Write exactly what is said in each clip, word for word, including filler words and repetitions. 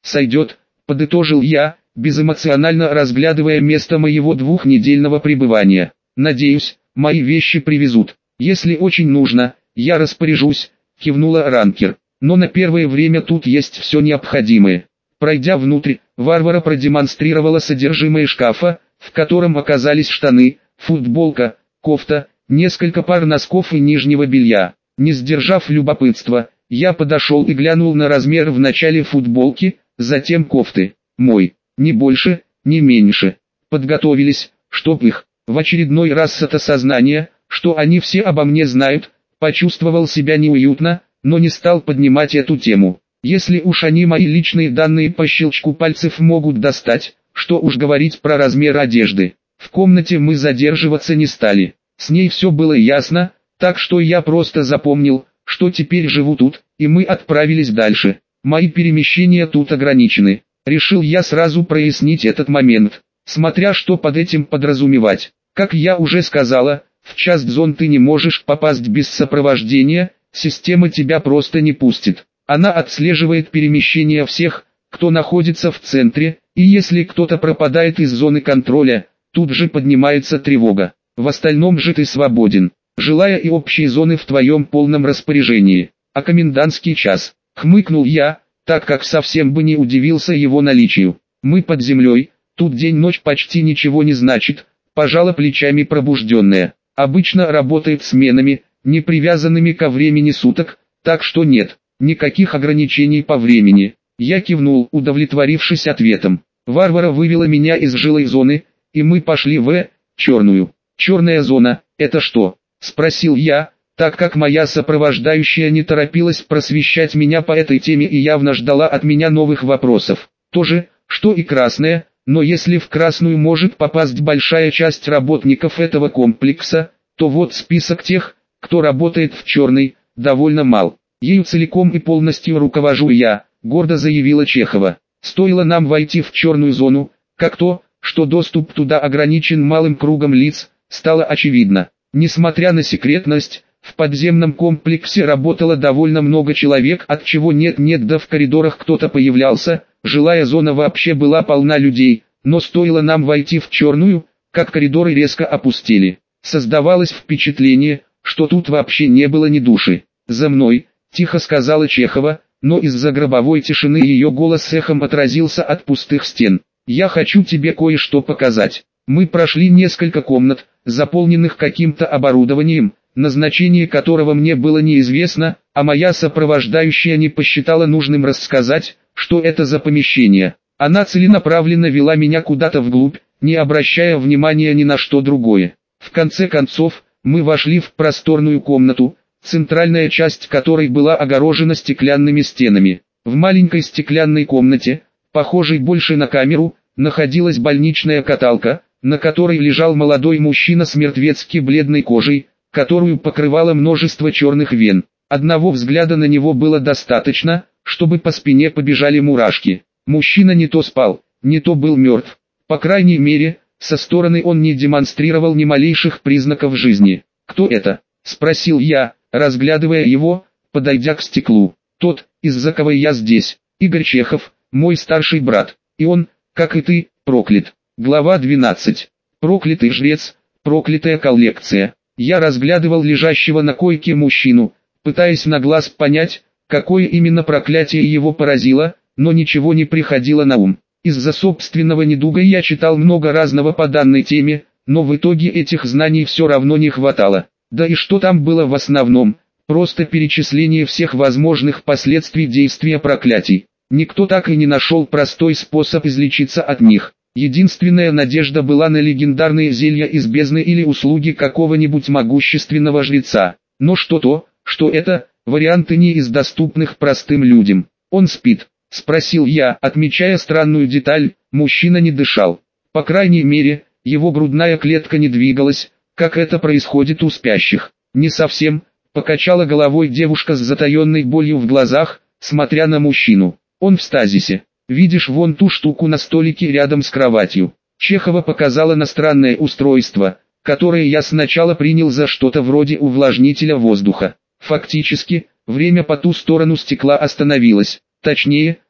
«Сойдет», — подытожил я, безэмоционально разглядывая место моего двухнедельного пребывания. «Надеюсь, мои вещи привезут. Если очень нужно, я распоряжусь», — кивнула ранкер. «Но на первое время тут есть все необходимое». Пройдя внутрь, Варвара продемонстрировала содержимое шкафа, в котором оказались штаны, футболка, кофта, несколько пар носков и нижнего белья. Не сдержав любопытства, я подошел и глянул на размер в начале футболки, затем кофты. Мой, ни больше, ни меньше. Подготовились, чтоб их, в очередной раз от осознания, что они все обо мне знают, почувствовал себя неуютно, но не стал поднимать эту тему. Если уж они мои личные данные по щелчку пальцев могут достать, что уж говорить про размер одежды. В комнате мы задерживаться не стали. С ней все было ясно, так что я просто запомнил, что теперь живу тут, и мы отправились дальше. Мои перемещения тут ограничены. Решил я сразу прояснить этот момент, смотря что под этим подразумевать. Как я уже сказала, в часть зон ты не можешь попасть без сопровождения, система тебя просто не пустит. Она отслеживает перемещение всех, кто находится в центре, и если кто-то пропадает из зоны контроля, тут же поднимается тревога. В остальном же ты свободен, жилая и общие зоны в твоем полном распоряжении. А комендантский час, хмыкнул я, так как совсем бы не удивился его наличию. Мы под землей, тут день-ночь почти ничего не значит, пожала плечами пробужденная. Обычно работает сменами, не привязанными ко времени суток, так что нет, никаких ограничений по времени. Я кивнул, удовлетворившись ответом. Варвара вывела меня из жилой зоны, и мы пошли в черную. «Черная зона, это что?» – спросил я, так как моя сопровождающая не торопилась просвещать меня по этой теме и явно ждала от меня новых вопросов. То же, что и красная, но если в красную может попасть большая часть работников этого комплекса, то вот список тех, кто работает в черной, довольно мал. Ею целиком и полностью руковожу я, гордо заявила Чехова. Стоило нам войти в черную зону, как то, что доступ туда ограничен малым кругом лиц, стало очевидно. Несмотря на секретность, в подземном комплексе работало довольно много человек, от чего нет-нет да в коридорах кто-то появлялся. Жилая зона вообще была полна людей, но стоило нам войти в черную, как коридоры резко опустели. Создавалось впечатление, что тут вообще не было ни души. «За мной», — тихо сказала Чехова, но из-за гробовой тишины ее голос эхом отразился от пустых стен. «Я хочу тебе кое-что показать». Мы прошли несколько комнат, заполненных каким-то оборудованием, назначение которого мне было неизвестно, а моя сопровождающая не посчитала нужным рассказать, что это за помещение. Она целенаправленно вела меня куда-то вглубь, не обращая внимания ни на что другое. В конце концов, мы вошли в просторную комнату, центральная часть которой была огорожена стеклянными стенами. В маленькой стеклянной комнате, похожей больше на камеру, находилась больничная каталка, на которой лежал молодой мужчина с мертвецки бледной кожей, которую покрывало множество черных вен. Одного взгляда на него было достаточно, чтобы по спине побежали мурашки. Мужчина не то спал, не то был мертв. По крайней мере, со стороны он не демонстрировал ни малейших признаков жизни. «Кто это?» – спросил я, разглядывая его, подойдя к стеклу. «Тот, из-за кого я здесь, Игорь Чехов, мой старший брат, и он, как и ты, проклят». Глава двенадцать. Проклятый жрец, проклятая коллекция. Я разглядывал лежащего на койке мужчину, пытаясь на глаз понять, какое именно проклятие его поразило, но ничего не приходило на ум. Из-за собственного недуга я читал много разного по данной теме, но в итоге этих знаний все равно не хватало. Да и что там было в основном, просто перечисление всех возможных последствий действия проклятий. Никто так и не нашел простой способ излечиться от них. Единственная надежда была на легендарные зелья из бездны или услуги какого-нибудь могущественного жреца. Но что то, что это, варианты не из доступных простым людям. «Он спит?» – спросил я, отмечая странную деталь, мужчина не дышал. По крайней мере, его грудная клетка не двигалась, как это происходит у спящих. «Не совсем», – покачала головой девушка с затаенной болью в глазах, смотря на мужчину. «Он в стазисе. Видишь вон ту штуку на столике рядом с кроватью?» Чехова показала на странное устройство, которое я сначала принял за что-то вроде увлажнителя воздуха. Фактически, время по ту сторону стекла остановилось. Точнее,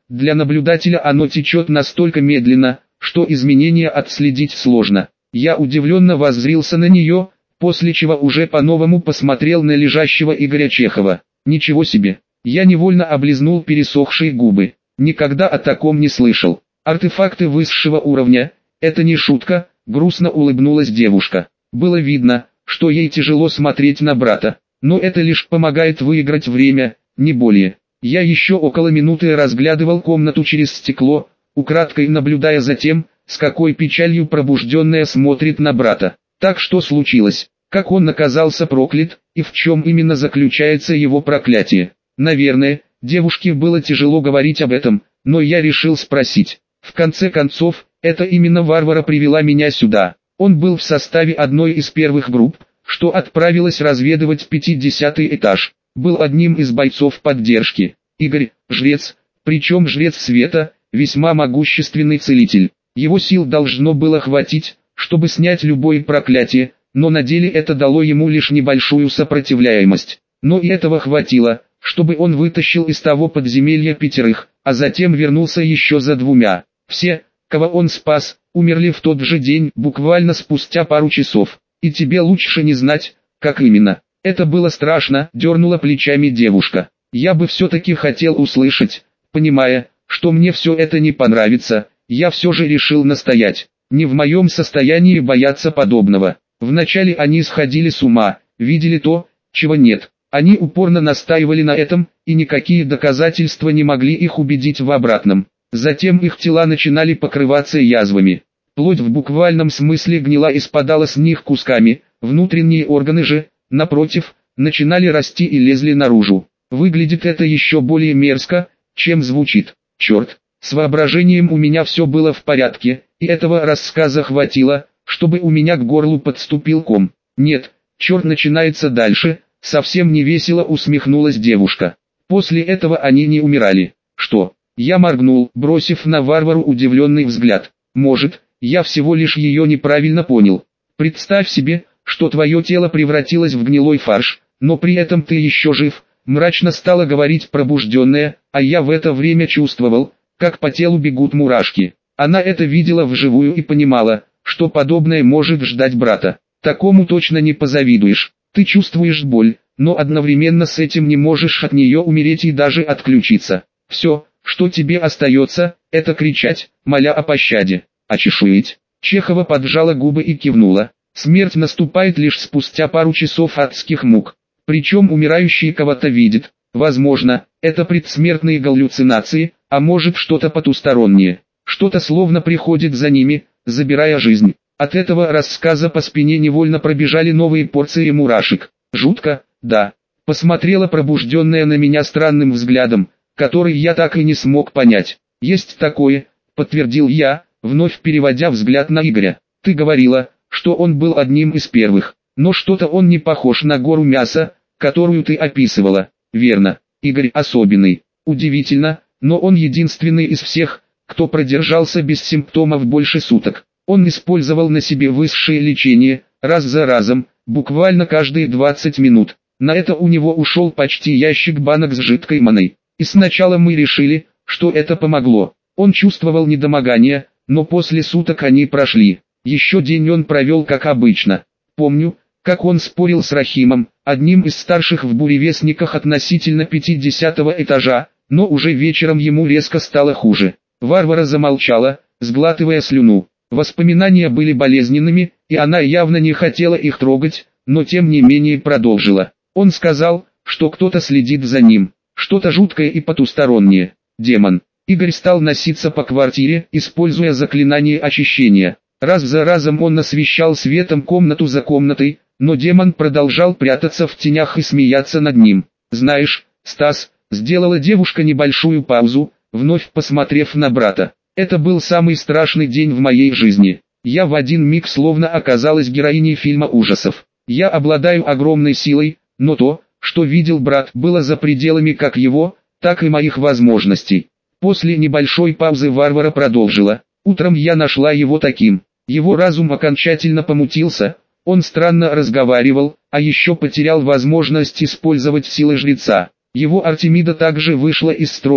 Для наблюдателя оно течет настолько медленно, что изменения отследить сложно. Я удивленно воззрился на нее, после чего уже по-новому посмотрел на лежащего Игоря Чехова. Ничего себе! Я невольно облизнул пересохшие губы. Никогда о таком не слышал. Артефакты высшего уровня – это не шутка, грустно улыбнулась девушка. Было видно, что ей тяжело смотреть на брата, но это лишь помогает выиграть время, не более. Я еще около минуты разглядывал комнату через стекло, украдкой наблюдая за тем, с какой печалью пробужденная смотрит на брата. Так что случилось? Как он оказался проклят, и в чем именно заключается его проклятие? Наверное, девушке было тяжело говорить об этом, но я решил спросить. В конце концов, это именно Варвара привела меня сюда. Он был в составе одной из первых групп, что отправилась разведывать пятидесятый этаж. Был одним из бойцов поддержки. Игорь, жрец, причем жрец света, весьма могущественный целитель. Его сил должно было хватить, чтобы снять любое проклятие, но на деле это дало ему лишь небольшую сопротивляемость. Но и этого хватило, чтобы он вытащил из того подземелья пятерых, а затем вернулся еще за двумя. Все, кого он спас, умерли в тот же день, буквально спустя пару часов. И тебе лучше не знать, как именно. Это было страшно, дернула плечами девушка. Я бы все-таки хотел услышать, понимая, что мне все это не понравится, я все же решил настоять. Не в моем состоянии бояться подобного. Вначале они сходили с ума, видели то, чего нет. Они упорно настаивали на этом, и никакие доказательства не могли их убедить в обратном. Затем их тела начинали покрываться язвами. Плоть в буквальном смысле гнила и спадала с них кусками, внутренние органы же, напротив, начинали расти и лезли наружу. Выглядит это еще более мерзко, чем звучит. Черт, с воображением у меня все было в порядке, и этого рассказа хватило, чтобы у меня к горлу подступил ком. Нет, черт начинается дальше, совсем не весело усмехнулась девушка. После этого они не умирали. Что? Я моргнул, бросив на Варвару удивленный взгляд. Может, я всего лишь ее неправильно понял. Представь себе, что твое тело превратилось в гнилой фарш, но при этом ты еще жив, мрачно стала говорить пробужденная, а я в это время чувствовал, как по телу бегут мурашки. Она это видела вживую и понимала, что подобное может ждать брата. Такому точно не позавидуешь. Ты чувствуешь боль, но одновременно с этим не можешь от нее умереть и даже отключиться. Все, что тебе остается, это кричать, моля о пощаде. А чешуять? Чехова поджала губы и кивнула. Смерть наступает лишь спустя пару часов адских мук. Причем умирающий кого-то видит. Возможно, это предсмертные галлюцинации, а может что-то потустороннее. Что-то словно приходит за ними, забирая жизнь. От этого рассказа по спине невольно пробежали новые порции мурашек. Жутко, да. Посмотрела пробужденная на меня странным взглядом, который я так и не смог понять. Есть такое, подтвердил я, вновь переводя взгляд на Игоря. Ты говорила, что он был одним из первых, но что-то он не похож на гору мяса, которую ты описывала. Верно, Игорь особенный. Удивительно, но он единственный из всех, кто продержался без симптомов больше суток. Он использовал на себе высшее лечение, раз за разом, буквально каждые двадцать минут. На это у него ушел почти ящик банок с жидкой маной. И сначала мы решили, что это помогло. Он чувствовал недомогание, но после суток они прошли. Еще день он провел как обычно. Помню, как он спорил с Рахимом, одним из старших в буревестниках относительно пятидесятого этажа, но уже вечером ему резко стало хуже. Варвара замолчала, сглатывая слюну. Воспоминания были болезненными, и она явно не хотела их трогать, но тем не менее продолжила. Он сказал, что кто-то следит за ним, что-то жуткое и потустороннее. Демон. Игорь стал носиться по квартире, используя заклинание очищения. Раз за разом он освещал светом комнату за комнатой, но демон продолжал прятаться в тенях и смеяться над ним. «Знаешь, Стас», — сделала девушка небольшую паузу, вновь посмотрев на брата. «Это был самый страшный день в моей жизни. Я в один миг словно оказалась героиней фильма ужасов. Я обладаю огромной силой, но то, что видел брат, было за пределами как его, так и моих возможностей». После небольшой паузы Варвара продолжила. «Утром я нашла его таким. Его разум окончательно помутился, он странно разговаривал, а еще потерял возможность использовать силы жреца. Его Артемида также вышла из строя,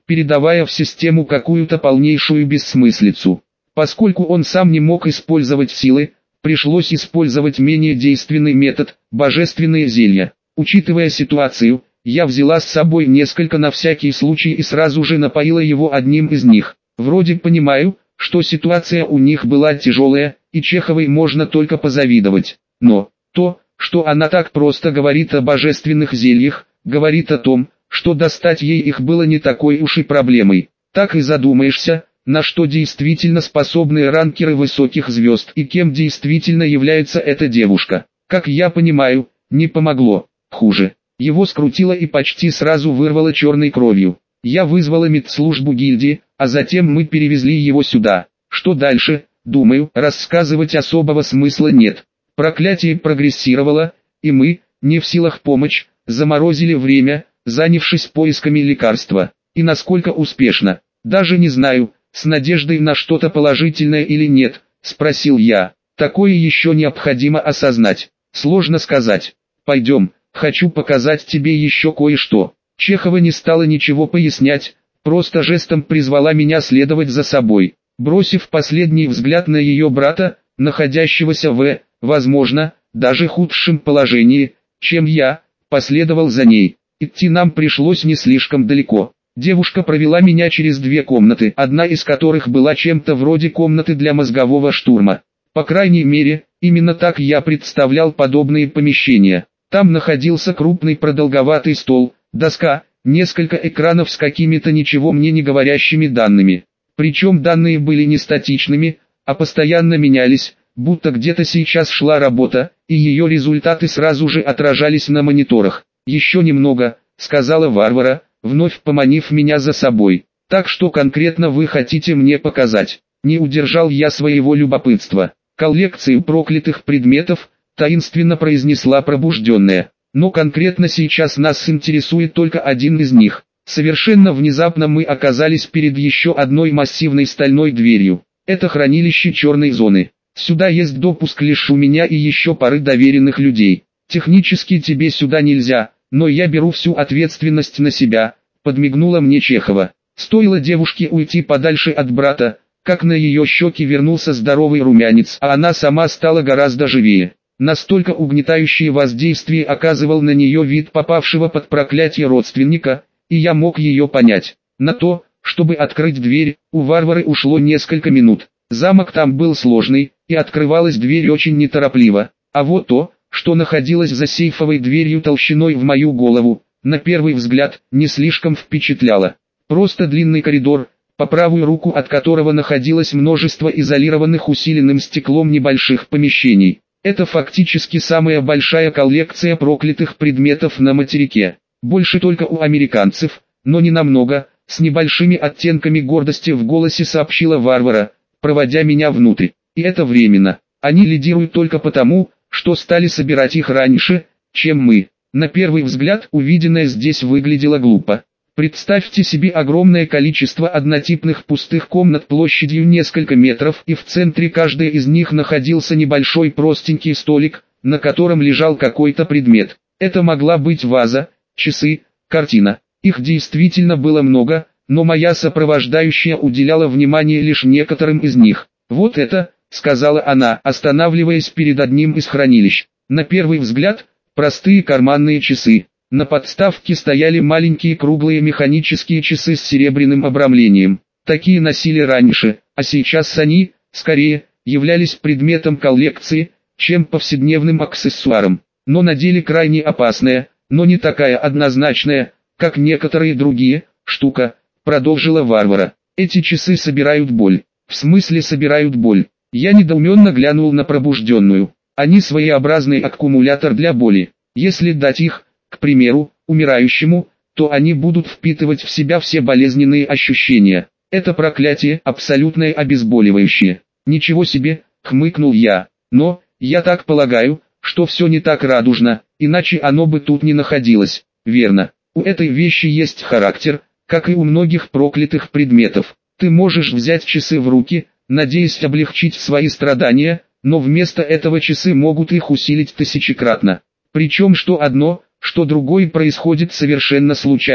передавая в систему какую-то полнейшую бессмыслицу. Поскольку он сам не мог использовать силы, пришлось использовать менее действенный метод – божественные зелья. Учитывая ситуацию, я взяла с собой несколько на всякий случай и сразу же напоила его одним из них. Вроде понимаю, что ситуация у них была тяжелая, и Чеховой можно только позавидовать. Но то, что она так просто говорит о божественных зельях, говорит о том, что достать ей их было не такой уж и проблемой. Так и задумаешься, на что действительно способны ранкеры высоких звезд и кем действительно является эта девушка. Как я понимаю, не помогло. Хуже. Его скрутило и почти сразу вырвало черной кровью. Я вызвала медслужбу гильдии, а затем мы перевезли его сюда. Что дальше, думаю, рассказывать особого смысла нет. Проклятие прогрессировало, и мы, не в силах помочь, заморозили время, занявшись поисками лекарства. И насколько успешно, даже не знаю, с надеждой на что-то положительное или нет, спросил я. Такое еще необходимо осознать. Сложно сказать. Пойдем, хочу показать тебе еще кое-что. Чехова не стала ничего пояснять, просто жестом призвала меня следовать за собой. Бросив последний взгляд на ее брата, находящегося в, возможно, даже худшем положении, чем я, последовал за ней. Идти нам пришлось не слишком далеко. Девушка провела меня через две комнаты, одна из которых была чем-то вроде комнаты для мозгового штурма. По крайней мере, именно так я представлял подобные помещения. Там находился крупный продолговатый стол, доска, несколько экранов с какими-то ничего мне не говорящими данными. Причем данные были не статичными, а постоянно менялись, будто где-то сейчас шла работа, и ее результаты сразу же отражались на мониторах. «Еще немного», — сказала Варвара, вновь поманив меня за собой. «Так что конкретно вы хотите мне показать?» Не удержал я своего любопытства. «Коллекцию проклятых предметов», — таинственно произнесла пробужденная. «Но конкретно сейчас нас интересует только один из них». Совершенно внезапно мы оказались перед еще одной массивной стальной дверью. Это хранилище черной зоны. Сюда есть допуск лишь у меня и еще пары доверенных людей. Технически тебе сюда нельзя, но я беру всю ответственность на себя, подмигнула мне Чехова. Стоило девушке уйти подальше от брата, как на ее щеки вернулся здоровый румянец, а она сама стала гораздо живее. Настолько угнетающее воздействие оказывал на нее вид попавшего под проклятие родственника, и я мог ее понять. На то, чтобы открыть дверь, у Варвары ушло несколько минут. Замок там был сложный, и открывалась дверь очень неторопливо. А вот то, что находилось за сейфовой дверью толщиной в мою голову, на первый взгляд, не слишком впечатляло. Просто длинный коридор, по правую руку от которого находилось множество изолированных усиленным стеклом небольших помещений. Это фактически самая большая коллекция проклятых предметов на материке. Больше только у американцев, но не намного, с небольшими оттенками гордости в голосе сообщила Варвара, проводя меня внутрь. И это временно. Они лидируют только потому, что стали собирать их раньше, чем мы. На первый взгляд увиденное здесь выглядело глупо. Представьте себе огромное количество однотипных пустых комнат площадью несколько метров, и в центре каждой из них находился небольшой простенький столик, на котором лежал какой-то предмет. Это могла быть ваза, часы, картина. Их действительно было много, но моя сопровождающая уделяла внимание лишь некоторым из них. «Вот это», — сказала она, останавливаясь перед одним из хранилищ. На первый взгляд, простые карманные часы. На подставке стояли маленькие круглые механические часы с серебряным обрамлением. Такие носили раньше, а сейчас они, скорее, являлись предметом коллекции, чем повседневным аксессуаром. Но на деле крайне опасная, но не такая однозначная, как некоторые другие, штука, продолжила Варвара. Эти часы собирают боль. В смысле собирают боль? Я недоуменно глянул на пробужденную. Они своеобразный аккумулятор для боли. Если дать их, к примеру, умирающему, то они будут впитывать в себя все болезненные ощущения. Это проклятие абсолютное обезболивающее. Ничего себе, хмыкнул я. Но, я так полагаю, что все не так радужно, иначе оно бы тут не находилось. Верно. У этой вещи есть характер, как и у многих проклятых предметов. Ты можешь взять часы в руки, надеясь облегчить свои страдания, но вместо этого часы могут их усилить тысячекратно. Причем что одно, что другое происходит совершенно случайно.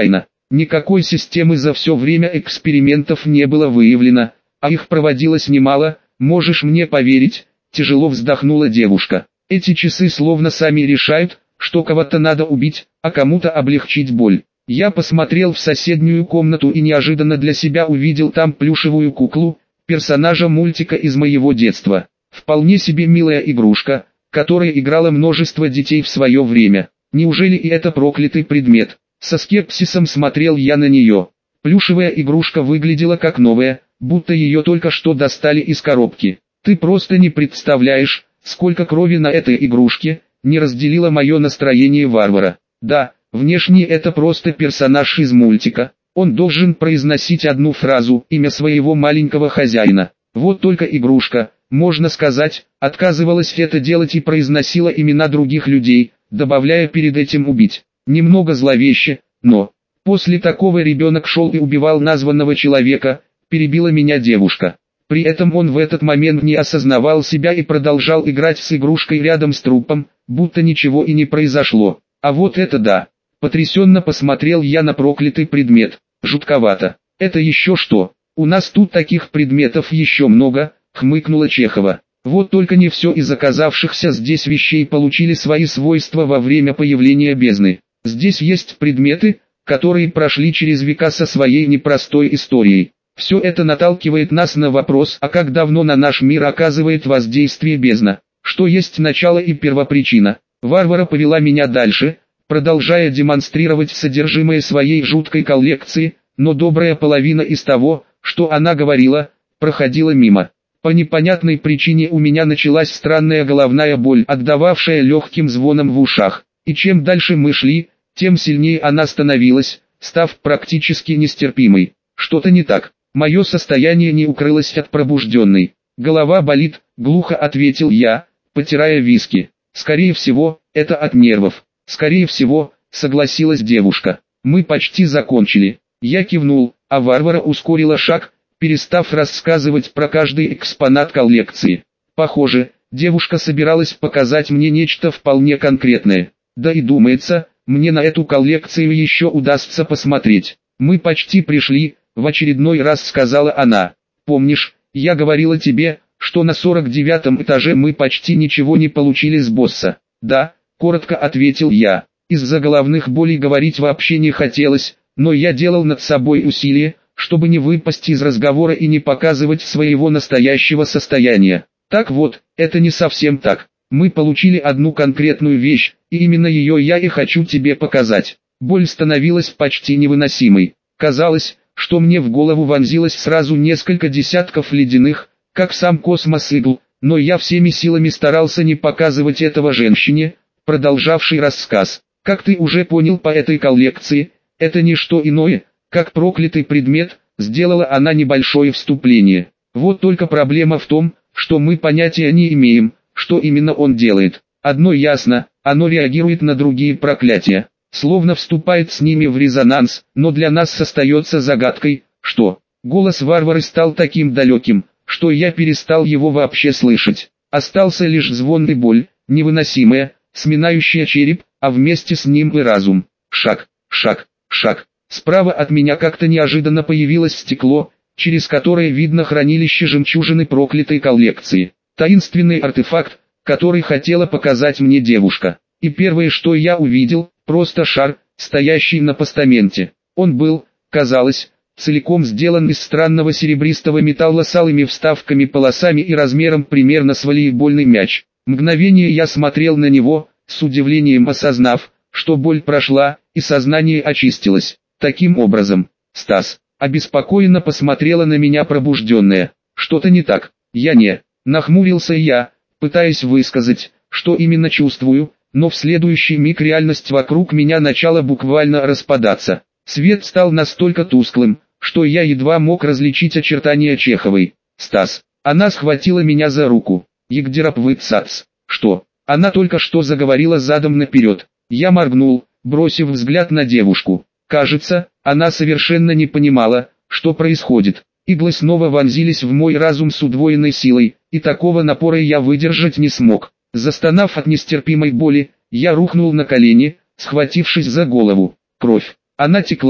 Никакой системы за все время экспериментов не было выявлено, а их проводилось немало, можешь мне поверить, тяжело вздохнула девушка. Эти часы словно сами решают, что кого-то надо убить, а кому-то облегчить боль. Я посмотрел в соседнюю комнату и неожиданно для себя увидел там плюшевую куклу, персонажа мультика из моего детства. Вполне себе милая игрушка, которой играло множество детей в свое время. Неужели и это проклятый предмет? Со скепсисом смотрел я на нее. Плюшевая игрушка выглядела как новая, будто ее только что достали из коробки. Ты просто не представляешь, сколько крови на этой игрушке, не разделило мое настроение Варвара. Да, внешне это просто персонаж из мультика. Он должен произносить одну фразу, имя своего маленького хозяина. Вот только игрушка, можно сказать, отказывалась это делать и произносила имена других людей, добавляя перед этим «убить». Немного зловеще, но... После такого ребенок шел и убивал названного человека, перебила меня девушка. При этом он в этот момент не осознавал себя и продолжал играть с игрушкой рядом с трупом, будто ничего и не произошло. А вот это да. Потрясенно посмотрел я на проклятый предмет. Жутковато. Это еще что? У нас тут таких предметов еще много, хмыкнула Чехова. Вот только не все из оказавшихся здесь вещей получили свои свойства во время появления бездны. Здесь есть предметы, которые прошли через века со своей непростой историей. Все это наталкивает нас на вопрос, а как давно на наш мир оказывает воздействие бездна? Что есть начало и первопричина? Варвара повела меня дальше, продолжая демонстрировать содержимое своей жуткой коллекции, но добрая половина из того, что она говорила, проходила мимо. По непонятной причине у меня началась странная головная боль, отдававшая легким звоном в ушах. И чем дальше мы шли, тем сильнее она становилась, став практически нестерпимой. Что-то не так. Мое состояние не укрылось от пробужденной. Голова болит, глухо ответил я, потирая виски. Скорее всего, это от нервов. Скорее всего, согласилась девушка. Мы почти закончили. Я кивнул, а Варвара ускорила шаг, перестав рассказывать про каждый экспонат коллекции. Похоже, девушка собиралась показать мне нечто вполне конкретное. Да и думается, мне на эту коллекцию еще удастся посмотреть. Мы почти пришли, в очередной раз сказала она. Помнишь, я говорила тебе, что на сорок девятом этаже мы почти ничего не получили с босса? Да, коротко ответил я. Из-за головных болей говорить вообще не хотелось, но я делал над собой усилие, чтобы не выпасть из разговора и не показывать своего настоящего состояния. Так вот, это не совсем так. Мы получили одну конкретную вещь, и именно ее я и хочу тебе показать. Боль становилась почти невыносимой. Казалось, что мне в голову вонзилось сразу несколько десятков ледяных, как сам космос игл, но я всеми силами старался не показывать этого женщине, продолжавшей рассказ. Как ты уже понял по этой коллекции, это не что иное, как проклятый предмет, сделала она небольшое вступление. Вот только проблема в том, что мы понятия не имеем, что именно он делает. Одно ясно, оно реагирует на другие проклятия, словно вступает с ними в резонанс, но для нас остается загадкой, что. Голос Варвары стал таким далеким, что я перестал его вообще слышать. Остался лишь звон и боль, невыносимая, сминающая череп, а вместе с ним и разум. Шаг, шаг, шаг. Справа от меня как-то неожиданно появилось стекло, через которое видно хранилище жемчужины проклятой коллекции. Таинственный артефакт, который хотела показать мне девушка. И первое, что я увидел, просто шар, стоящий на постаменте. Он был, казалось, целиком сделан из странного серебристого металла с алыми вставками, полосами и размером примерно с волейбольный мяч. Мгновение я смотрел на него, с удивлением осознав, что боль прошла, и сознание очистилось. Таким образом, Стас, обеспокоенно посмотрела на меня пробужденная. Что-то не так. Я не. Нахмурился я, пытаясь высказать, что именно чувствую, но в следующий миг реальность вокруг меня начала буквально распадаться. Свет стал настолько тусклым, что я едва мог различить очертания Чеховой. Стас. Она схватила меня за руку. Егдерапвыцац. Что? Она только что заговорила задом наперед. Я моргнул, бросив взгляд на девушку. Кажется, она совершенно не понимала, что происходит. Иглы снова вонзились в мой разум с удвоенной силой, и такого напора я выдержать не смог. Застонав от нестерпимой боли, я рухнул на колени, схватившись за голову. Кровь. Она текла,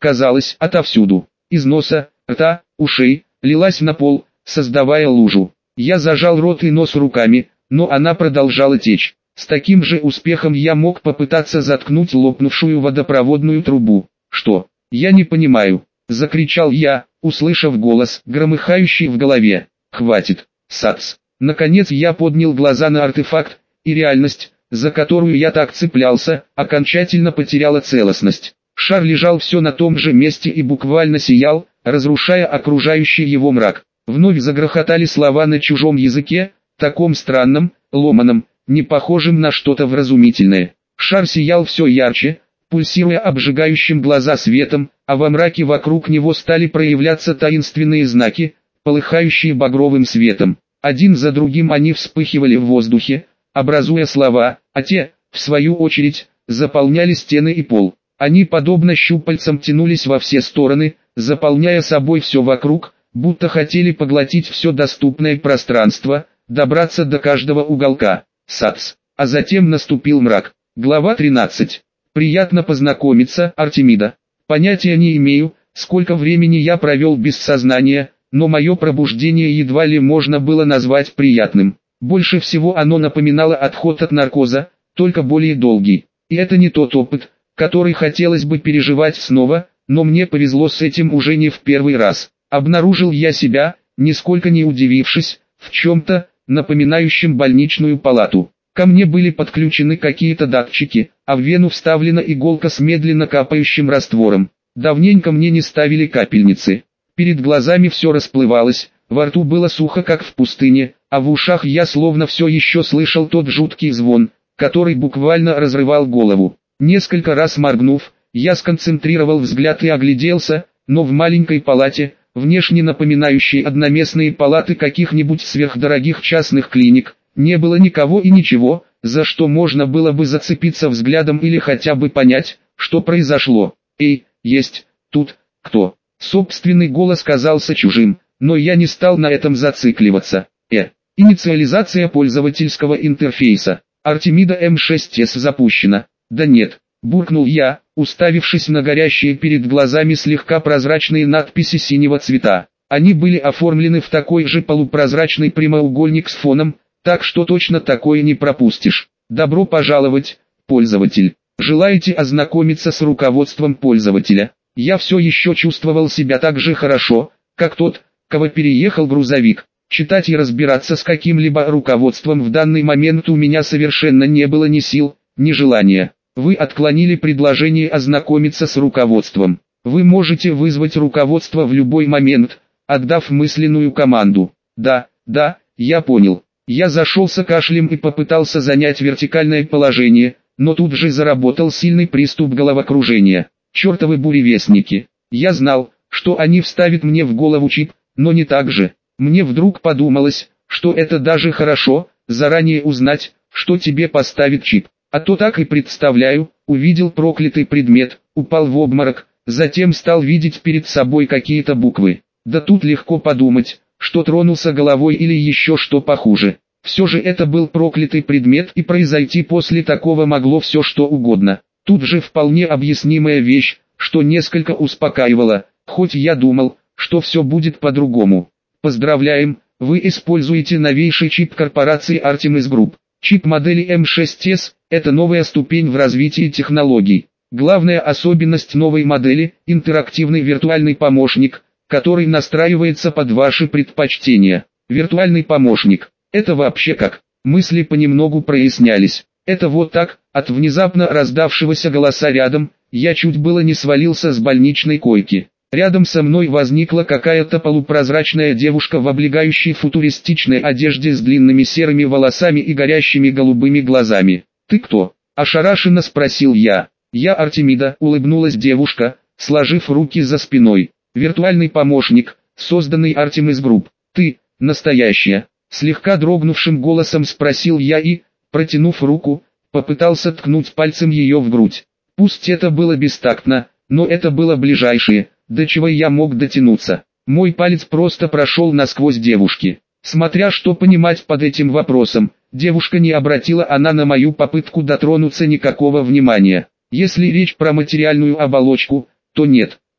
казалось, отовсюду. Из носа, рта, ушей, лилась на пол, создавая лужу. Я зажал рот и нос руками, но она продолжала течь. С таким же успехом я мог попытаться заткнуть лопнувшую водопроводную трубу. «Что? Я не понимаю», — закричал я, услышав голос, громыхающий в голове. «Хватит, Сатс». Наконец я поднял глаза на артефакт, и реальность, за которую я так цеплялся, окончательно потеряла целостность. Шар лежал все на том же месте и буквально сиял, разрушая окружающий его мрак. Вновь загрохотали слова на чужом языке, таком странном, ломаном, не похожим на что-то вразумительное. Шар сиял все ярче, пульсируя обжигающим глаза светом, а во мраке вокруг него стали проявляться таинственные знаки, полыхающие багровым светом. Один за другим они вспыхивали в воздухе, образуя слова, а те, в свою очередь, заполняли стены и пол. Они подобно щупальцам тянулись во все стороны, заполняя собой все вокруг, будто хотели поглотить все доступное пространство, добраться до каждого уголка. Сатс. А затем наступил мрак. Глава тринадцать. Приятно познакомиться, Артемида. Понятия не имею, сколько времени я провел без сознания, но мое пробуждение едва ли можно было назвать приятным. Больше всего оно напоминало отход от наркоза, только более долгий. И это не тот опыт, который хотелось бы переживать снова, но мне повезло с этим уже не в первый раз. Обнаружил я себя, нисколько не удивившись, в чем-то, напоминающем больничную палату. Ко мне были подключены какие-то датчики, а в вену вставлена иголка с медленно капающим раствором. Давненько мне не ставили капельницы. Перед глазами все расплывалось, во рту было сухо как в пустыне, а в ушах я словно все еще слышал тот жуткий звон, который буквально разрывал голову. Несколько раз моргнув, я сконцентрировал взгляд и огляделся, но в маленькой палате, внешне напоминающей одноместные палаты каких-нибудь сверхдорогих частных клиник, не было никого и ничего, за что можно было бы зацепиться взглядом или хотя бы понять, что произошло. «Эй, есть тут кто?» Собственный голос казался чужим, но я не стал на этом зацикливаться. Э. Инициализация пользовательского интерфейса. Артемида эм шесть эс запущена. Да нет, буркнул я, уставившись на горящие перед глазами слегка прозрачные надписи синего цвета. Они были оформлены в такой же полупрозрачный прямоугольник с фоном, так что точно такое не пропустишь. Добро пожаловать, пользователь. Желаете ознакомиться с руководством пользователя? Я все еще чувствовал себя так же хорошо, как тот, кого переехал грузовик. Читать и разбираться с каким-либо руководством в данный момент у меня совершенно не было ни сил, ни желания. Вы отклонили предложение ознакомиться с руководством. Вы можете вызвать руководство в любой момент, отдав мысленную команду. Да, да, я понял. Я зашелся кашлем и попытался занять вертикальное положение, но тут же заработал сильный приступ головокружения. Чертовы буревестники. Я знал, что они вставят мне в голову чип, но не так же. Мне вдруг подумалось, что это даже хорошо, заранее узнать, что тебе поставит чип. А то так и представляю, увидел проклятый предмет, упал в обморок, затем стал видеть перед собой какие-то буквы. Да тут легко подумать, что тронулся головой или еще что похуже. Все же это был проклятый предмет, и произойти после такого могло все что угодно. Тут же вполне объяснимая вещь, что несколько успокаивала, хоть я думал, что все будет по-другому. Поздравляем, вы используете новейший чип корпорации Artemis Group. Чип модели эм шесть эс – это новая ступень в развитии технологий. Главная особенность новой модели – интерактивный виртуальный помощник, который настраивается под ваши предпочтения. Виртуальный помощник – это вообще как? Мысли понемногу прояснялись. Это вот так, от внезапно раздавшегося голоса рядом, я чуть было не свалился с больничной койки. Рядом со мной возникла какая-то полупрозрачная девушка в облегающей футуристичной одежде с длинными серыми волосами и горящими голубыми глазами. «Ты кто?» – ошарашенно спросил я. «Я Артемида», – улыбнулась девушка, сложив руки за спиной. «Виртуальный помощник, созданный Artemis Group. Ты, настоящая?» – слегка дрогнувшим голосом спросил я и, протянув руку, попытался ткнуть пальцем ее в грудь. Пусть это было бестактно, но это было ближайшее, до чего я мог дотянуться. Мой палец просто прошел насквозь девушки. Смотря что понимать под этим вопросом, девушка не обратила она на мою попытку дотронуться никакого внимания. Если речь про материальную оболочку, то нет.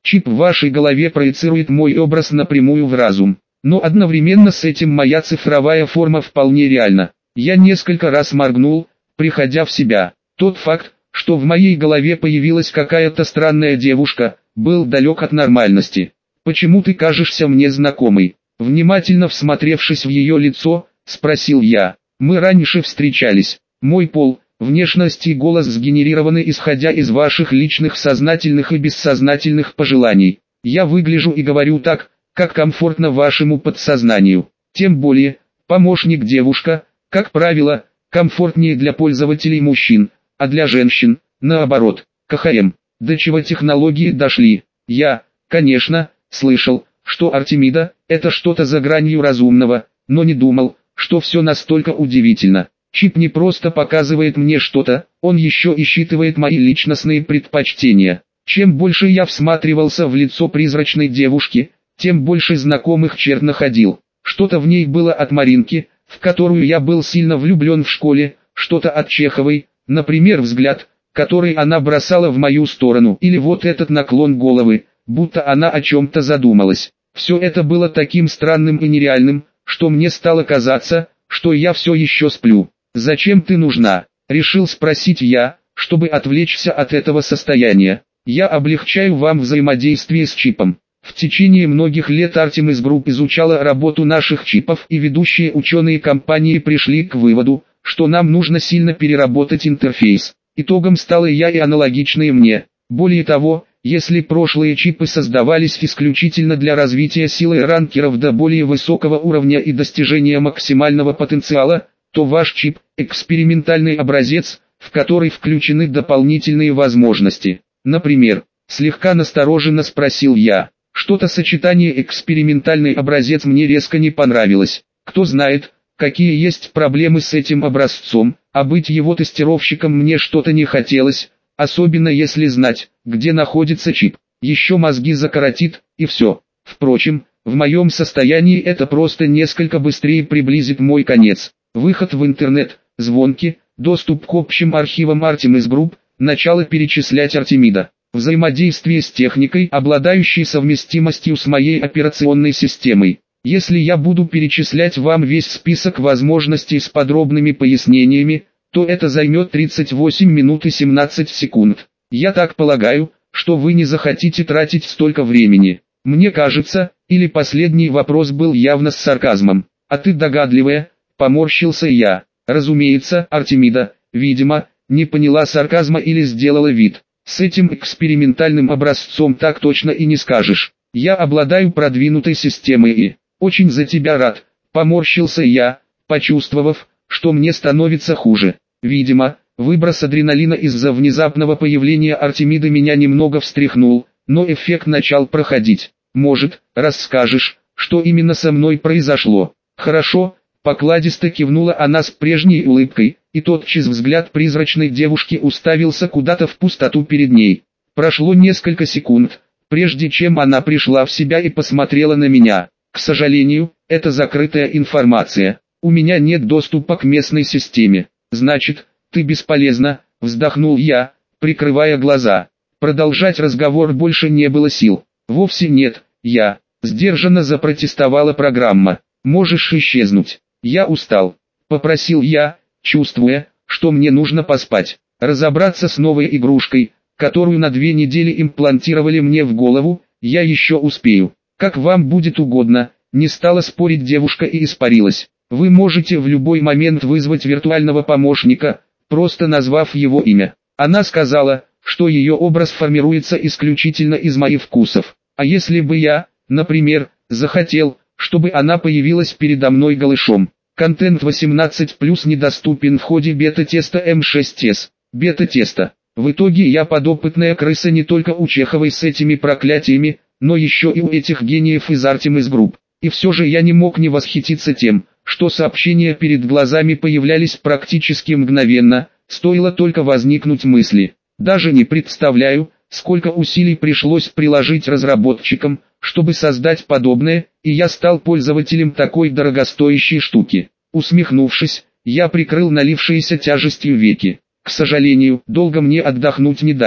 Чип в вашей голове проецирует мой образ напрямую в разум. Но одновременно с этим моя цифровая форма вполне реальна. Я несколько раз моргнул, приходя в себя. Тот факт, что в моей голове появилась какая-то странная девушка, был далек от нормальности. «Почему ты кажешься мне знакомой?» Внимательно всмотревшись в ее лицо, спросил я. «Мы раньше встречались. Мой пол, внешность и голос сгенерированы исходя из ваших личных сознательных и бессознательных пожеланий. Я выгляжу и говорю так, как комфортно вашему подсознанию. Тем более, помощник девушка, как правило, комфортнее для пользователей мужчин, а для женщин, наоборот. КХМ. До чего технологии дошли? Я, конечно, слышал, что Артемида – это что-то за гранью разумного, но не думал, что все настолько удивительно. Чип не просто показывает мне что-то, он еще и считывает мои личностные предпочтения. Чем больше я всматривался в лицо призрачной девушки, тем больше знакомых черт находил. Что-то в ней было от Маринки, в которую я был сильно влюблен в школе, что-то от Чеховой, например, взгляд, который она бросала в мою сторону, или вот этот наклон головы, будто она о чем-то задумалась. Все это было таким странным и нереальным, что мне стало казаться, что я все еще сплю. «Зачем ты нужна?» – решил спросить я, чтобы отвлечься от этого состояния. «Я облегчаю вам взаимодействие с чипом». В течение многих лет Artemis Group изучала работу наших чипов, и ведущие ученые компании пришли к выводу, что нам нужно сильно переработать интерфейс. Итогом стало я и аналогичные мне. Более того, если прошлые чипы создавались исключительно для развития силы ранкеров до более высокого уровня и достижения максимального потенциала, то ваш чип – экспериментальный образец, в который включены дополнительные возможности. Например, слегка настороженно спросил я. Что-то сочетание экспериментальный образец мне резко не понравилось. Кто знает, какие есть проблемы с этим образцом, а быть его тестировщиком мне что-то не хотелось, особенно если знать, где находится чип. Еще мозги закоротит, и все. Впрочем, в моем состоянии это просто несколько быстрее приблизит мой конец. Выход в интернет, звонки, доступ к общим архивам Artemis Group, начало перечислять Артемида. Взаимодействие с техникой, обладающей совместимостью с моей операционной системой. Если я буду перечислять вам весь список возможностей с подробными пояснениями, то это займет тридцать восемь минут и семнадцать секунд. Я так полагаю, что вы не захотите тратить столько времени. Мне кажется, или последний вопрос был явно с сарказмом. А ты догадливая, поморщился я. Разумеется, Артемида, видимо, не поняла сарказма или сделала вид. С этим экспериментальным образцом так точно и не скажешь. Я обладаю продвинутой системой и очень за тебя рад. Поморщился я, почувствовав, что мне становится хуже. Видимо, выброс адреналина из-за внезапного появления Артемиды меня немного встряхнул, но эффект начал проходить. Может, расскажешь, что именно со мной произошло? Хорошо. Покладисто кивнула она с прежней улыбкой, и тотчас взгляд призрачной девушки уставился куда-то в пустоту перед ней. Прошло несколько секунд, прежде чем она пришла в себя и посмотрела на меня. К сожалению, это закрытая информация. У меня нет доступа к местной системе. Значит, ты бесполезна, вздохнул я, прикрывая глаза. Продолжать разговор больше не было сил. Вовсе нет, я. Сдержанно запротестовала программа. Можешь исчезнуть. Я устал, попросил я, чувствуя, что мне нужно поспать, разобраться с новой игрушкой, которую на две недели имплантировали мне в голову, я еще успею. Как вам будет угодно, не стала спорить девушка и испарилась. Вы можете в любой момент вызвать виртуального помощника, просто назвав его имя. Она сказала, что ее образ формируется исключительно из моих вкусов. А если бы я, например, захотел, чтобы она появилась передо мной голышом? Контент восемнадцать плюс недоступен в ходе бета-теста эм шесть эс. Бета-теста. В итоге я подопытная крыса не только у Чеховой с этими проклятиями, но еще и у этих гениев из Artemis Group. И все же я не мог не восхититься тем, что сообщения перед глазами появлялись практически мгновенно, стоило только возникнуть мысли. Даже не представляю, сколько усилий пришлось приложить разработчикам, чтобы создать подобное, и я стал пользователем такой дорогостоящей штуки. Усмехнувшись, я прикрыл налившиеся тяжестью веки. К сожалению, долго мне отдохнуть не дали.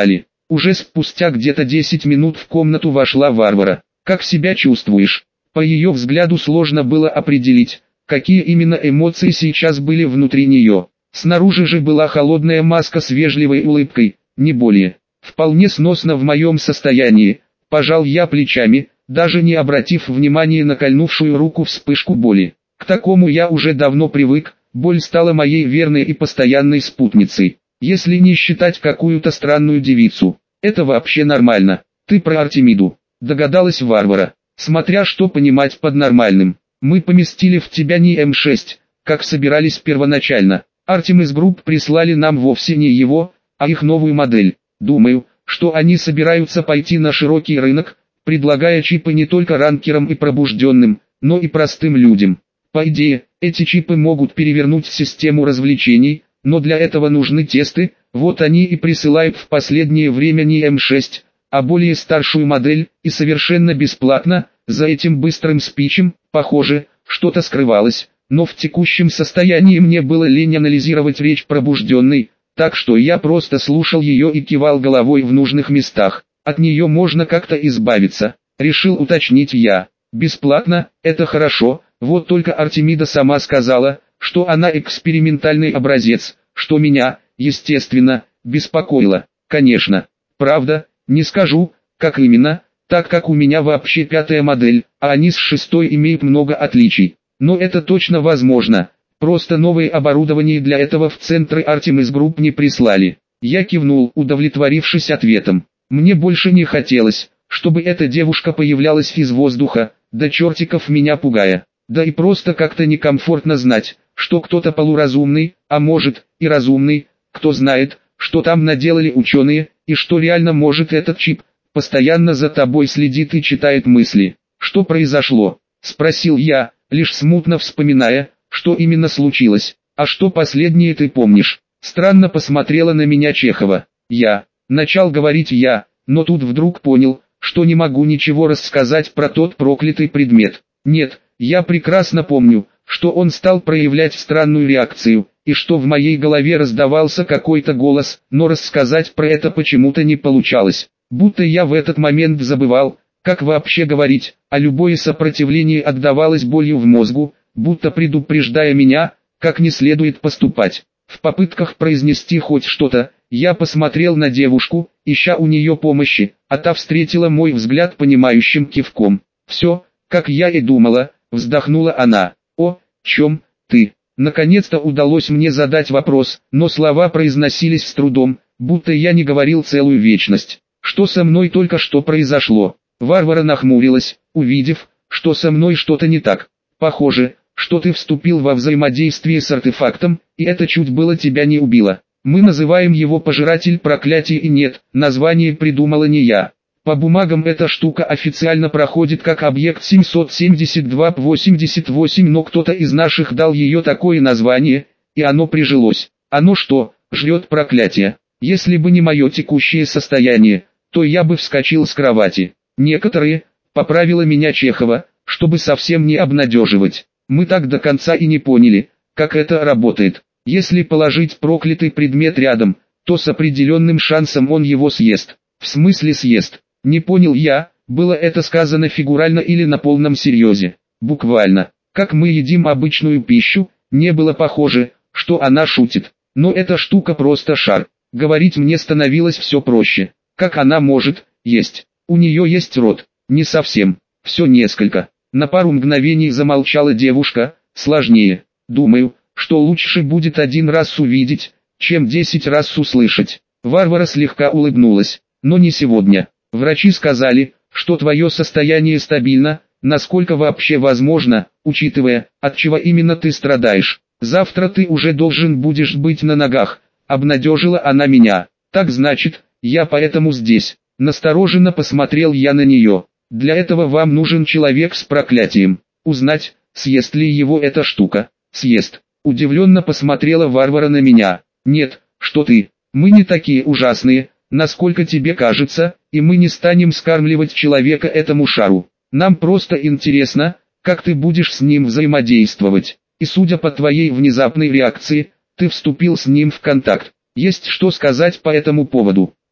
Уже спустя где-то десять минут в комнату вошла Варвара. «Как себя чувствуешь?» По ее взгляду сложно было определить, какие именно эмоции сейчас были внутри нее. Снаружи же была холодная маска с вежливой улыбкой, не более. «Вполне сносно в моем состоянии», – пожал я плечами, даже не обратив внимания на кольнувшую руку вспышку боли. К такому я уже давно привык, боль стала моей верной и постоянной спутницей. Если не считать какую-то странную девицу, это вообще нормально. Ты про Артемиду, догадалась Варвара. Смотря что понимать под нормальным. Мы поместили в тебя не эм шесть, как собирались первоначально. Артемис Групп прислали нам вовсе не его, а их новую модель. Думаю, что они собираются пойти на широкий рынок, предлагая чипы не только ранкерам и пробужденным, но и простым людям. По идее, эти чипы могут перевернуть систему развлечений, но для этого нужны тесты, вот они и присылают в последнее время не эм шесть, а более старшую модель, и совершенно бесплатно. За этим быстрым спичем, похоже, что-то скрывалось, но в текущем состоянии мне было лень анализировать речь пробужденной, так что я просто слушал ее и кивал головой в нужных местах. От нее можно как-то избавиться, решил уточнить я. Бесплатно, это хорошо, вот только Артемида сама сказала, что она экспериментальный образец, что меня, естественно, беспокоило. Конечно, правда, не скажу, как именно, так как у меня вообще пятая модель, а они с шестой имеют много отличий. Но это точно возможно, просто новое оборудование для этого в центры Артемис Групп не прислали. Я кивнул, удовлетворившись ответом. Мне больше не хотелось, чтобы эта девушка появлялась из воздуха, до чертиков меня пугая. Да и просто как-то некомфортно знать, что кто-то полуразумный, а может, и разумный, кто знает, что там наделали ученые, и что реально может этот чип, постоянно за тобой следит и читает мысли. «Что произошло?» – спросил я, лишь смутно вспоминая, что именно случилось. «А что последнее ты помнишь?» Странно посмотрела на меня Чехова. Я начал говорить я, но тут вдруг понял, что не могу ничего рассказать про тот проклятый предмет. Нет, я прекрасно помню, что он стал проявлять странную реакцию, и что в моей голове раздавался какой-то голос, но рассказать про это почему-то не получалось. Будто я в этот момент забывал, как вообще говорить, а любое сопротивление отдавалось болью в мозгу, будто предупреждая меня, как не следует поступать. В попытках произнести хоть что-то, я посмотрел на девушку, ища у нее помощи, а та встретила мой взгляд понимающим кивком. «Все, как я и думала», — вздохнула она. «О, чем ты?» Наконец-то удалось мне задать вопрос, но слова произносились с трудом, будто я не говорил целую вечность. «Что со мной только что произошло?» Варвара нахмурилась, увидев, что со мной что-то не так. «Похоже, что ты вступил во взаимодействие с артефактом, и это чуть было тебя не убило. Мы называем его пожиратель проклятий, и нет, название придумала не я. По бумагам эта штука официально проходит как объект семьсот семьдесят два восемьдесят восемь, но кто-то из наших дал ее такое название, и оно прижилось. Оно что, жрет проклятие? Если бы не мое текущее состояние, то я бы вскочил с кровати. Некоторые, поправила меня Чехова, чтобы совсем не обнадеживать. Мы так до конца и не поняли, как это работает. Если положить проклятый предмет рядом, то с определенным шансом он его съест. В смысле съест? Не понял я, было это сказано фигурально или на полном серьезе. Буквально, как мы едим обычную пищу, не было похоже, что она шутит. Но эта штука просто шар. Говорить мне становилось все проще. Как она может есть? У нее есть рот. Не совсем. Все несколько. На пару мгновений замолчала девушка. Сложнее. Думаю, что лучше будет один раз увидеть, чем десять раз услышать. Варвара слегка улыбнулась. Но не сегодня. Врачи сказали, что твое состояние стабильно, насколько вообще возможно, учитывая, от чего именно ты страдаешь. Завтра ты уже должен будешь быть на ногах. Обнадежила она меня. Так значит, я поэтому здесь. Настороженно посмотрел я на нее. Для этого вам нужен человек с проклятием. Узнать, съест ли его эта штука. Съест. Удивленно посмотрела Варвара на меня. Нет, что ты, мы не такие ужасные, насколько тебе кажется, и мы не станем скармливать человека этому шару. Нам просто интересно, как ты будешь с ним взаимодействовать. И судя по твоей внезапной реакции, ты вступил с ним в контакт. Есть что сказать по этому поводу?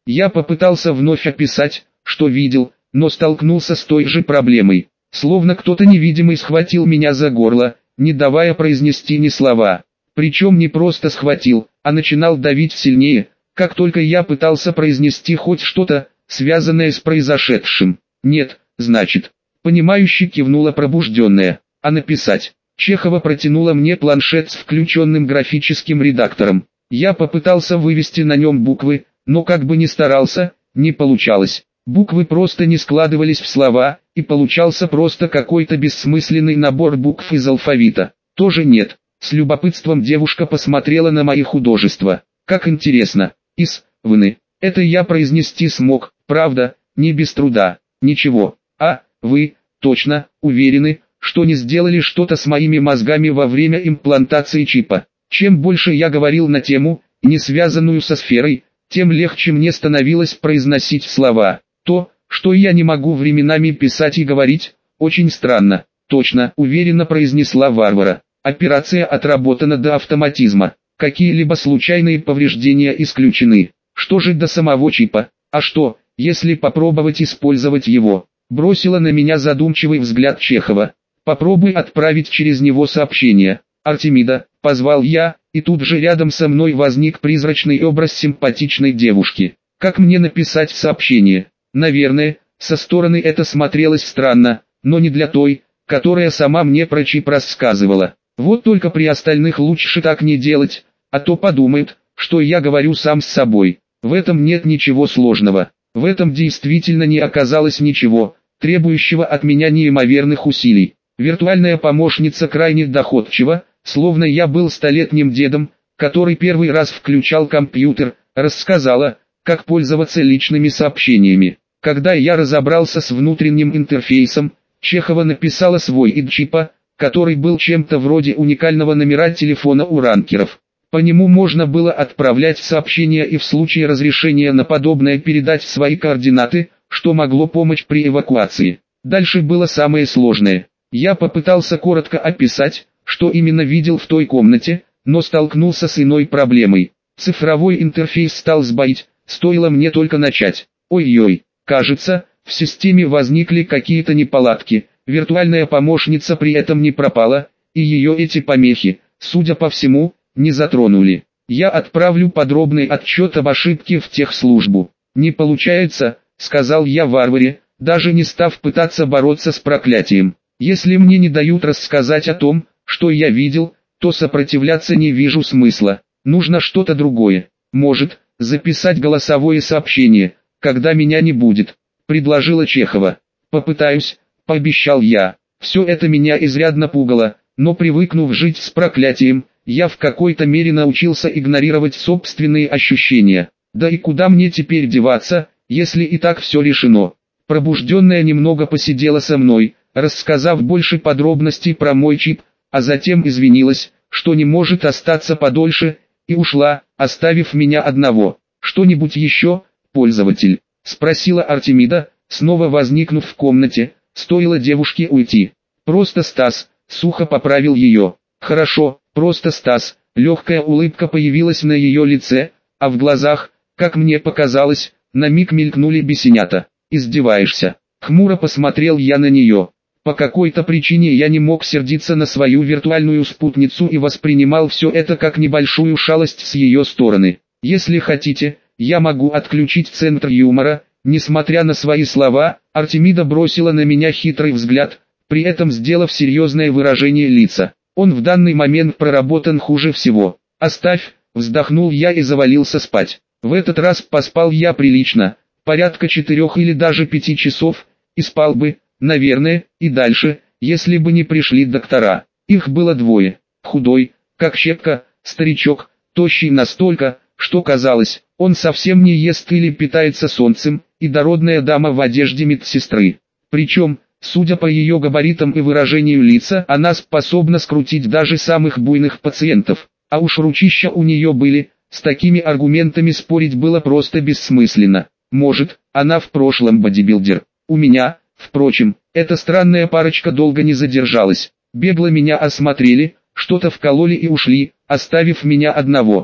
Я попытался вновь описать, что видел, но столкнулся с той же проблемой. Словно кто-то невидимый схватил меня за горло, не давая произнести ни слова. Причем не просто схватил, а начинал давить сильнее, как только я пытался произнести хоть что-то, связанное с произошедшим. Нет, значит. Понимающе кивнула пробужденная. А написать? Чехова протянула мне планшет с включенным графическим редактором. Я попытался вывести на нем буквы, но как бы ни старался, не получалось. Буквы просто не складывались в слова, и получался просто какой-то бессмысленный набор букв из алфавита. Тоже нет. С любопытством девушка посмотрела на мои художества. Как интересно. Из, вны. Это я произнести смог, правда, не без труда. Ничего. А, вы, точно, уверены, что не сделали что-то с моими мозгами во время имплантации чипа? Чем больше я говорил на тему, не связанную со сферой, тем легче мне становилось произносить слова. То, что я не могу временами писать и говорить, очень странно. Точно, уверенно произнесла Варвара. Операция отработана до автоматизма. Какие-либо случайные повреждения исключены. Что же до самого чипа? А что, если попробовать использовать его? Бросила на меня задумчивый взгляд Чехова. Попробуй отправить через него сообщение. Артемида, позвал я, и тут же рядом со мной возник призрачный образ симпатичной девушки. Как мне написать сообщение? Наверное, со стороны это смотрелось странно, но не для той, которая сама мне про чип рассказывала. Вот только при остальных лучше так не делать, а то подумают, что я говорю сам с собой. В этом нет ничего сложного. В этом действительно не оказалось ничего, требующего от меня неимоверных усилий. Виртуальная помощница крайне доходчива, словно я был столетним дедом, который первый раз включал компьютер, рассказала, как пользоваться личными сообщениями. Когда я разобрался с внутренним интерфейсом, Чехова написала свой ай ди чипа, который был чем-то вроде уникального номера телефона у ранкеров. По нему можно было отправлять сообщения и в случае разрешения на подобное передать свои координаты, что могло помочь при эвакуации. Дальше было самое сложное. Я попытался коротко описать, что именно видел в той комнате, но столкнулся с иной проблемой. Цифровой интерфейс стал сбоить, стоило мне только начать. Ой-ой, кажется, в системе возникли какие-то неполадки. Виртуальная помощница при этом не пропала, и ее эти помехи, судя по всему, не затронули. Я отправлю подробный отчет об ошибке в техслужбу. Не получается, сказал я Варваре, даже не став пытаться бороться с проклятием. Если мне не дают рассказать о том, что я видел, то сопротивляться не вижу смысла. Нужно что-то другое. Может, записать голосовое сообщение, когда меня не будет, предложила Чехова. Попытаюсь, пообещал я. Все это меня изрядно пугало, но привыкнув жить с проклятием, я в какой-то мере научился игнорировать собственные ощущения. Да и куда мне теперь деваться, если и так все решено? Пробужденная немного посидела со мной, рассказав больше подробностей про мой чип, а затем извинилась, что не может остаться подольше, и ушла, оставив меня одного. «Что-нибудь еще, пользователь?» — спросила Артемида, снова возникнув в комнате, стоило девушке уйти. «Просто Стас», — сухо поправил ее. «Хорошо, просто Стас». Легкая улыбка появилась на ее лице, а в глазах, как мне показалось, на миг мелькнули бесенята. «Издеваешься?» Хмуро посмотрел я на нее. По какой-то причине я не мог сердиться на свою виртуальную спутницу и воспринимал все это как небольшую шалость с ее стороны. «Если хотите, я могу отключить центр юмора». Несмотря на свои слова, Артемида бросила на меня хитрый взгляд, при этом сделав серьезное выражение лица. «Он в данный момент проработан хуже всего. Оставь», вздохнул я и завалился спать. В этот раз поспал я прилично, порядка четырех или даже пяти часов, и спал бы, наверное, и дальше, если бы не пришли доктора. Их было двое. Худой, как щепка, старичок, тощий настолько, что казалось, он совсем не ест или питается солнцем, и дородная дама в одежде медсестры. Причем, судя по ее габаритам и выражению лица, она способна скрутить даже самых буйных пациентов. А уж ручища у нее были, с такими аргументами спорить было просто бессмысленно. Может, она в прошлом бодибилдер. У меня, впрочем, эта странная парочка долго не задержалась. Бегло меня осмотрели, что-то вкололи и ушли, оставив меня одного.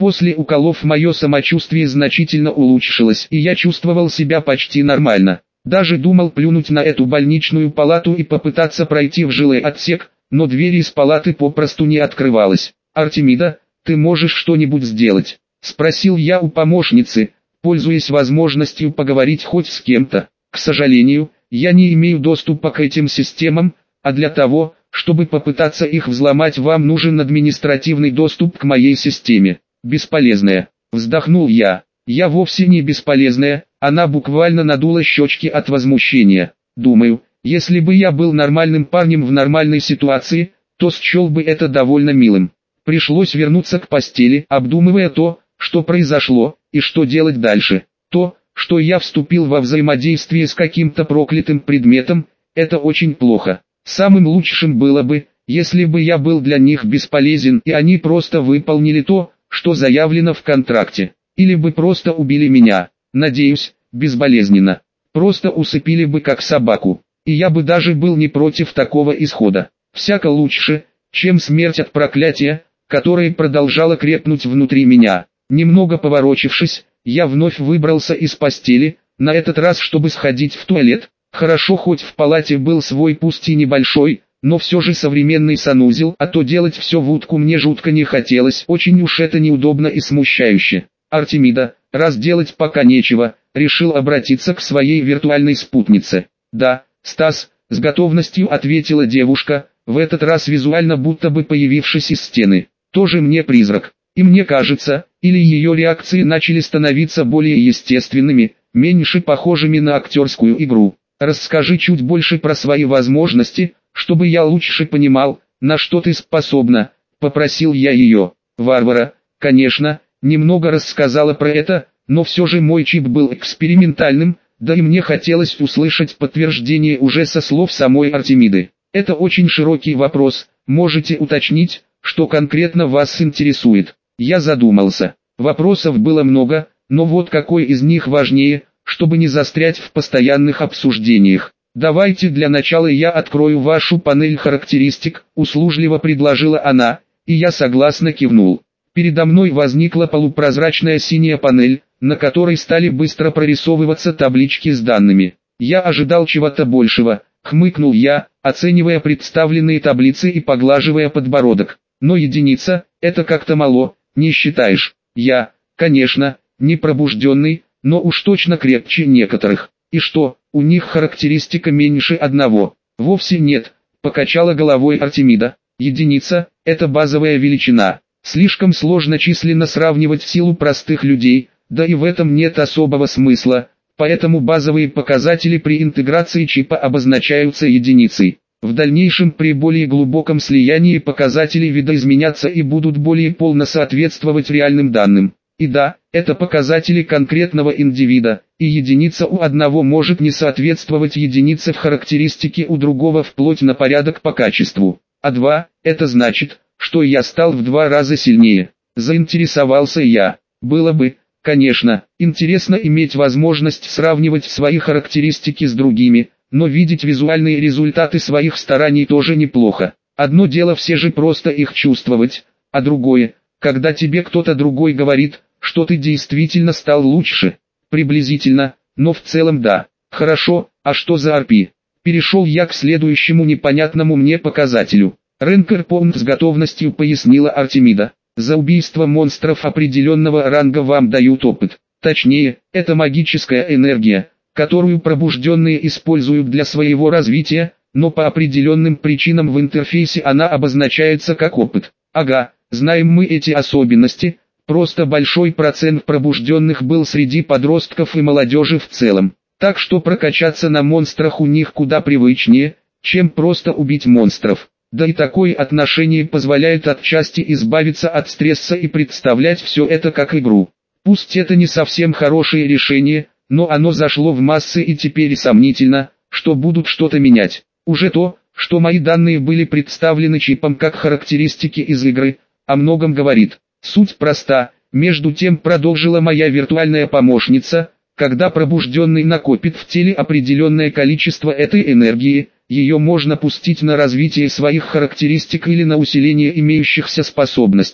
После уколов мое самочувствие значительно улучшилось, и я чувствовал себя почти нормально. Даже думал плюнуть на эту больничную палату и попытаться пройти в жилой отсек, но дверь из палаты попросту не открывалась. «Артемида, ты можешь что-нибудь сделать?» – спросил я у помощницы, пользуясь возможностью поговорить хоть с кем-то. «К сожалению, я не имею доступа к этим системам, а для того, чтобы попытаться их взломать, вам нужен административный доступ к моей системе». «Бесполезная», – вздохнул я. «Я вовсе не бесполезная». Она буквально надула щечки от возмущения. «Думаю, если бы я был нормальным парнем в нормальной ситуации, то счел бы это довольно милым». Пришлось вернуться к постели, обдумывая то, что произошло, и что делать дальше. То, что я вступил во взаимодействие с каким-то проклятым предметом, это очень плохо. Самым лучшим было бы, если бы я был для них бесполезен и они просто выполнили то, что заявлено в контракте. Или бы просто убили меня, надеюсь, безболезненно. Просто усыпили бы как собаку. И я бы даже был не против такого исхода. Всяко лучше, чем смерть от проклятия, которое продолжало крепнуть внутри меня. Немного поворочившись, я вновь выбрался из постели, на этот раз чтобы сходить в туалет. Хорошо, хоть в палате был свой, пусть и небольшой, но все же современный санузел, а то делать все в утку мне жутко не хотелось, очень уж это неудобно и смущающе. «Артемида, раз делать пока нечего», решил обратиться к своей виртуальной спутнице. «Да, Стас», с готовностью ответила девушка, в этот раз визуально будто бы появившись из стены. «Тоже мне призрак. И мне кажется, или ее реакции начали становиться более естественными, меньше похожими на актерскую игру. Расскажи чуть больше про свои возможности, чтобы я лучше понимал, на что ты способна», — попросил я ее. Варвара, конечно, немного рассказала про это, но все же мой чип был экспериментальным, да и мне хотелось услышать подтверждение уже со слов самой Артемиды. «Это очень широкий вопрос, можете уточнить, что конкретно вас интересует?» Я задумался. Вопросов было много, но вот какой из них важнее, чтобы не застрять в постоянных обсуждениях. «Давайте для начала я открою вашу панель характеристик», — услужливо предложила она, и я согласно кивнул. Передо мной возникла полупрозрачная синяя панель, на которой стали быстро прорисовываться таблички с данными. «Я ожидал чего-то большего», — хмыкнул я, оценивая представленные таблицы и поглаживая подбородок. «Но единица, это как-то мало, не считаешь?» «Я, конечно, не пробужденный, но уж точно крепче некоторых». «И что, у них характеристика меньше одного?» «Вовсе нет», — покачала головой Артемида. «Единица — это базовая величина. Слишком сложно численно сравнивать силу простых людей, да и в этом нет особого смысла, поэтому базовые показатели при интеграции чипа обозначаются единицей. В дальнейшем при более глубоком слиянии показатели видоизменятся и будут более полно соответствовать реальным данным. И да, это показатели конкретного индивида, и единица у одного может не соответствовать единице в характеристике у другого вплоть на порядок по качеству. А два, это значит, что я стал в два раза сильнее. Заинтересовался я. Было бы, конечно, интересно иметь возможность сравнивать свои характеристики с другими, но видеть визуальные результаты своих стараний тоже неплохо. Одно дело все же просто их чувствовать, а другое, когда тебе кто-то другой говорит, что ты действительно стал лучше. Приблизительно, но в целом да. Хорошо, а что за ар пи? Перешел я к следующему непонятному мне показателю. Рэнкер Паунт с готовностью пояснила Артемида. За убийство монстров определенного ранга вам дают опыт. Точнее, это магическая энергия, которую пробужденные используют для своего развития, но по определенным причинам в интерфейсе она обозначается как опыт. Ага, знаем мы эти особенности, просто большой процент пробужденных был среди подростков и молодежи в целом. Так что прокачаться на монстрах у них куда привычнее, чем просто убить монстров. Да и такое отношение позволяет отчасти избавиться от стресса и представлять все это как игру. Пусть это не совсем хорошее решение, но оно зашло в массы и теперь и сомнительно, что будут что-то менять. Уже то, что мои данные были представлены чипом как характеристики из игры, о многом говорит. Суть проста, между тем продолжила моя виртуальная помощница, когда пробужденный накопит в теле определенное количество этой энергии, ее можно пустить на развитие своих характеристик или на усиление имеющихся способностей.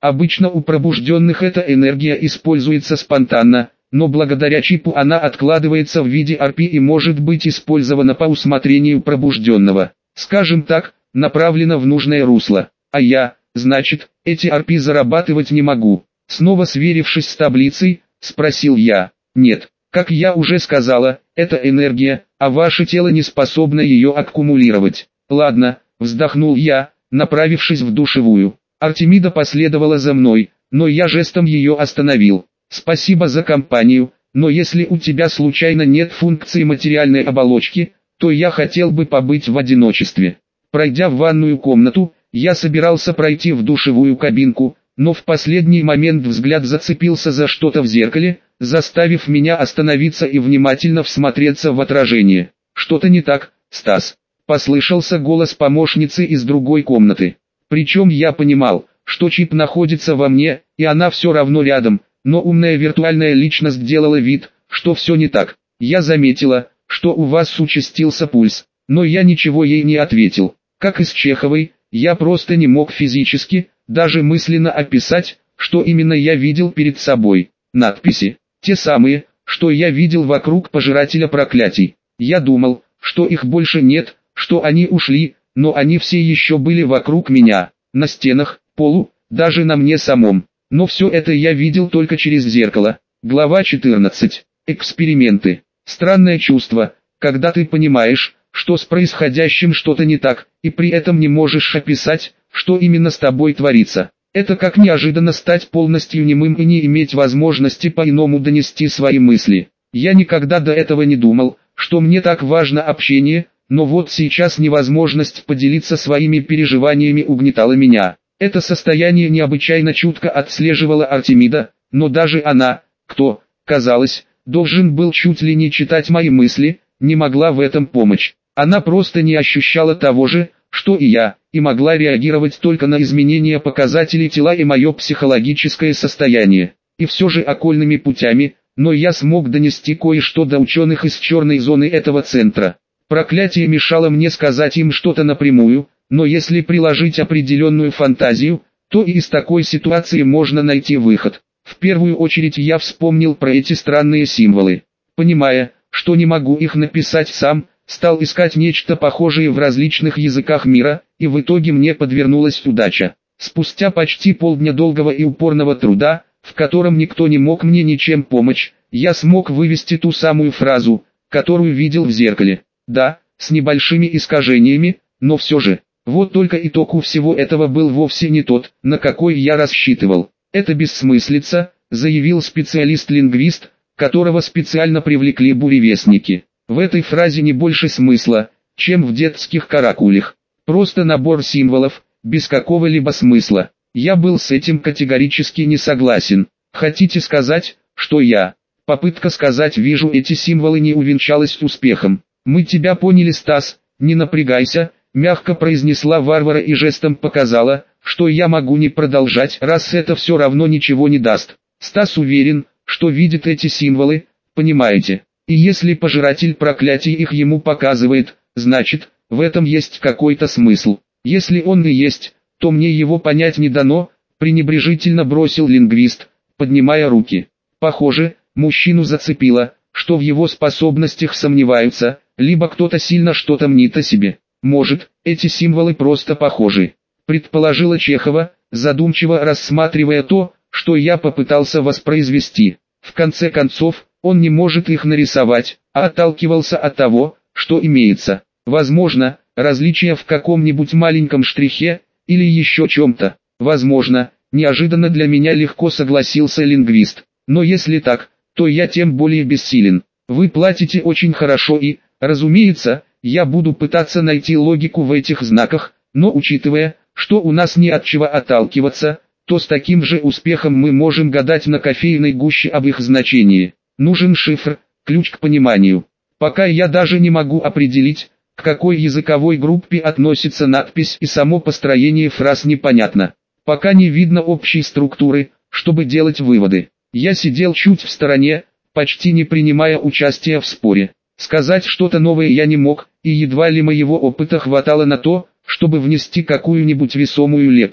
Обычно у пробужденных эта энергия используется спонтанно, но благодаря чипу она откладывается в виде ар пи и может быть использована по усмотрению пробужденного. Скажем так, направлена в нужное русло. А я, значит, эти ар пи зарабатывать не могу. Снова сверившись с таблицей, спросил я. Нет, как я уже сказала, это энергия, а ваше тело не способно ее аккумулировать. Ладно, вздохнул я, направившись в душевую. Артемида последовала за мной, но я жестом ее остановил. Спасибо за компанию, но если у тебя случайно нет функции материальной оболочки, то я хотел бы побыть в одиночестве. Пройдя в ванную комнату, я собирался пройти в душевую кабинку, но в последний момент взгляд зацепился за что-то в зеркале, заставив меня остановиться и внимательно всмотреться в отражение. «Что-то не так, Стас», — послышался голос помощницы из другой комнаты. Причем я понимал, что чип находится во мне, и она все равно рядом, но умная виртуальная личность делала вид, что все не так. Я заметила, что у вас участился пульс, но я ничего ей не ответил. Как и с Чеховой, я просто не мог физически, даже мысленно описать, что именно я видел перед собой. Надписи, те самые, что я видел вокруг пожирателя проклятий. Я думал, что их больше нет, что они ушли, но они все еще были вокруг меня, на стенах, полу, даже на мне самом. Но все это я видел только через зеркало. Глава четырнадцать. Эксперименты. Странное чувство, когда ты понимаешь, что с происходящим что-то не так, и при этом не можешь описать, что именно с тобой творится. Это как неожиданно стать полностью немым и не иметь возможности по-иному донести свои мысли. Я никогда до этого не думал, что мне так важно общение, но вот сейчас невозможность поделиться своими переживаниями угнетала меня. Это состояние необычайно чутко отслеживала Артемида, но даже она, кто, казалось, должен был чуть ли не читать мои мысли, не могла в этом помочь. Она просто не ощущала того же, что и я, и могла реагировать только на изменения показателей тела и мое психологическое состояние. И все же окольными путями, но я смог донести кое-что до ученых из черной зоны этого центра. Проклятие мешало мне сказать им что-то напрямую, но если приложить определенную фантазию, то и из такой ситуации можно найти выход. В первую очередь я вспомнил про эти странные символы. Понимая, что не могу их написать сам, стал искать нечто похожее в различных языках мира, и в итоге мне подвернулась удача. Спустя почти полдня долгого и упорного труда, в котором никто не мог мне ничем помочь, я смог вывести ту самую фразу, которую видел в зеркале. Да, с небольшими искажениями, но все же. Вот только итог у всего этого был вовсе не тот, на какой я рассчитывал. Это бессмыслица, заявил специалист-лингвист, которого специально привлекли буревестники. В этой фразе не больше смысла, чем в детских каракулях. Просто набор символов, без какого-либо смысла. Я был с этим категорически не согласен. Хотите сказать, что я? Попытка сказать «вижу эти символы» не увенчалась успехом. «Мы тебя поняли, Стас, не напрягайся», мягко произнесла Варвара и жестом показала, что я могу не продолжать, раз это все равно ничего не даст. Стас уверен, что видит эти символы, понимаете? И если пожиратель проклятий их ему показывает, значит, в этом есть какой-то смысл. Если он и есть, то мне его понять не дано, пренебрежительно бросил лингвист, поднимая руки. Похоже, мужчину зацепило, что в его способностях сомневаются, либо кто-то сильно что-то мнит о себе. Может, эти символы просто похожи, предположила Чехова, задумчиво рассматривая то, что я попытался воспроизвести. В конце концов, он не может их нарисовать, а отталкивался от того, что имеется. Возможно, различия в каком-нибудь маленьком штрихе, или еще чем-то. Возможно, неожиданно для меня легко согласился лингвист. Но если так, то я тем более бессилен. Вы платите очень хорошо и, разумеется, я буду пытаться найти логику в этих знаках, но учитывая, что у нас не от чего отталкиваться, то с таким же успехом мы можем гадать на кофейной гуще об их значении. Нужен шифр, ключ к пониманию. Пока я даже не могу определить, к какой языковой группе относится надпись, и само построение фраз непонятно. Пока не видно общей структуры, чтобы делать выводы. Я сидел чуть в стороне, почти не принимая участия в споре. Сказать что-то новое я не мог, и едва ли моего опыта хватало на то, чтобы внести какую-нибудь весомую лепту.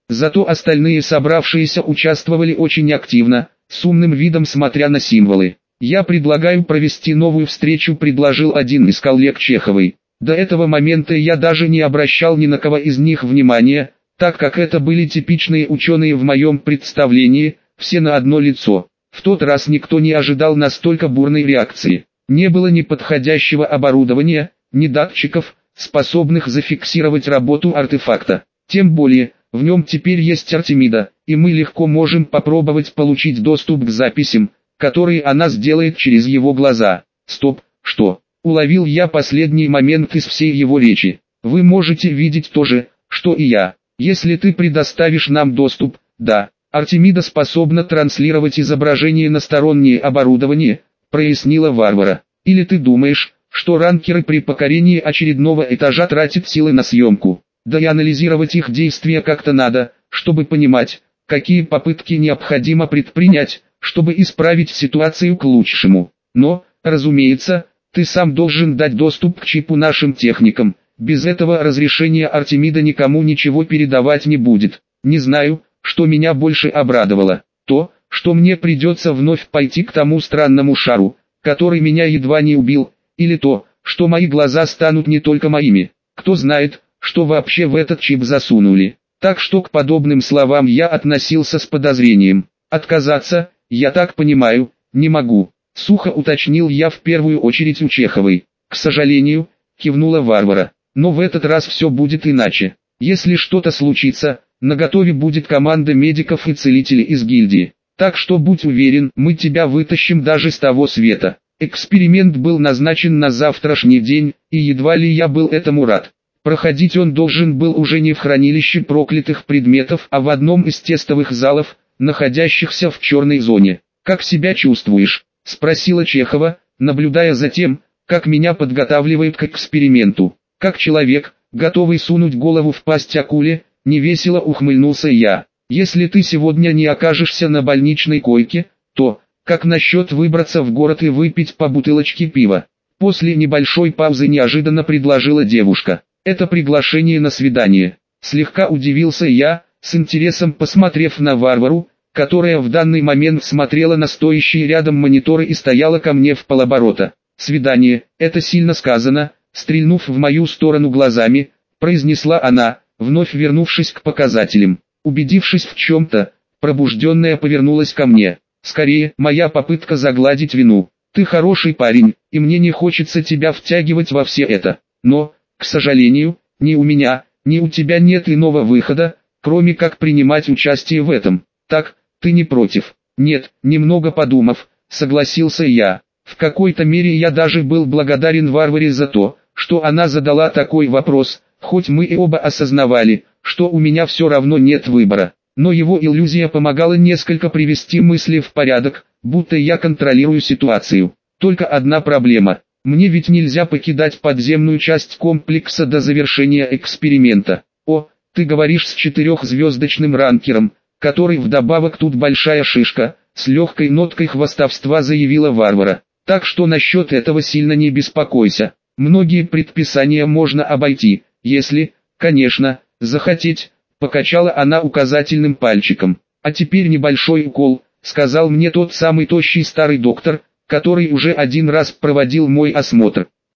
Зато остальные собравшиеся участвовали очень активно, с умным видом смотря на символы. «Я предлагаю провести новую встречу», — предложил один из коллег Чеховой. До этого момента я даже не обращал ни на кого из них внимания, так как это были типичные ученые в моем представлении, все на одно лицо. В тот раз никто не ожидал настолько бурной реакции. Не было ни подходящего оборудования, ни датчиков, способных зафиксировать работу артефакта. Тем более, в нем теперь есть Артемида, и мы легко можем попробовать получить доступ к записям, которые она сделает через его глаза. Стоп, что? Уловил я последний момент из всей его речи. Вы можете видеть то же, что и я. Если ты предоставишь нам доступ, да, Артемида способна транслировать изображение на стороннее оборудование, прояснила Варвара. Или ты думаешь, что ранкеры при покорении очередного этажа тратят силы на съемку? Да и анализировать их действия как-то надо, чтобы понимать, какие попытки необходимо предпринять, чтобы исправить ситуацию к лучшему. Но, разумеется, ты сам должен дать доступ к чипу нашим техникам. Без этого разрешения Артемида никому ничего передавать не будет. Не знаю, что меня больше обрадовало. То, что мне придется вновь пойти к тому странному шару, который меня едва не убил, или то, что мои глаза станут не только моими. Кто знает, что вообще в этот чип засунули. Так что к подобным словам я относился с подозрением. Отказаться, я так понимаю, не могу. Сухо уточнил я в первую очередь у Чеховой. К сожалению, кивнула Варвара. Но в этот раз все будет иначе. Если что-то случится, наготове будет команда медиков и целителей из гильдии. Так что будь уверен, мы тебя вытащим даже с того света. Эксперимент был назначен на завтрашний день, и едва ли я был этому рад. Проходить он должен был уже не в хранилище проклятых предметов, а в одном из тестовых залов, находящихся в черной зоне. «Как себя чувствуешь?» — спросила Чехова, наблюдая за тем, как меня подготавливают к эксперименту. Как человек, готовый сунуть голову в пасть акуле, невесело ухмыльнулся я. «Если ты сегодня не окажешься на больничной койке, то, как насчет выбраться в город и выпить по бутылочке пива?» После небольшой паузы неожиданно предложила девушка. «Это приглашение на свидание». Слегка удивился я, с интересом посмотрев на Варвару, которая в данный момент смотрела на стоящие рядом мониторы и стояла ко мне в полоборота. «Свидание, это сильно сказано», стрельнув в мою сторону глазами, произнесла она, вновь вернувшись к показателям. Убедившись в чем-то, пробужденная повернулась ко мне. «Скорее, моя попытка загладить вину. Ты хороший парень, и мне не хочется тебя втягивать во все это. Но, к сожалению, ни у меня, ни у тебя нет иного выхода, кроме как принимать участие в этом. Так, ты не против?» «Нет», немного подумав, согласился я. В какой-то мере я даже был благодарен Варваре за то, что она задала такой вопрос, хоть мы и оба осознавали, что у меня все равно нет выбора. Но его иллюзия помогала несколько привести мысли в порядок, будто я контролирую ситуацию. Только одна проблема. Мне ведь нельзя покидать подземную часть комплекса до завершения эксперимента. О, ты говоришь с четырехзвездочным ранкером, который вдобавок тут большая шишка, с легкой ноткой хвастовства заявила Варвара. Так что насчет этого сильно не беспокойся. Многие предписания можно обойти, если, конечно, захотеть. Покачала она указательным пальчиком. «А теперь небольшой укол», — сказал мне тот самый тощий старый доктор, который уже один раз проводил мой осмотр.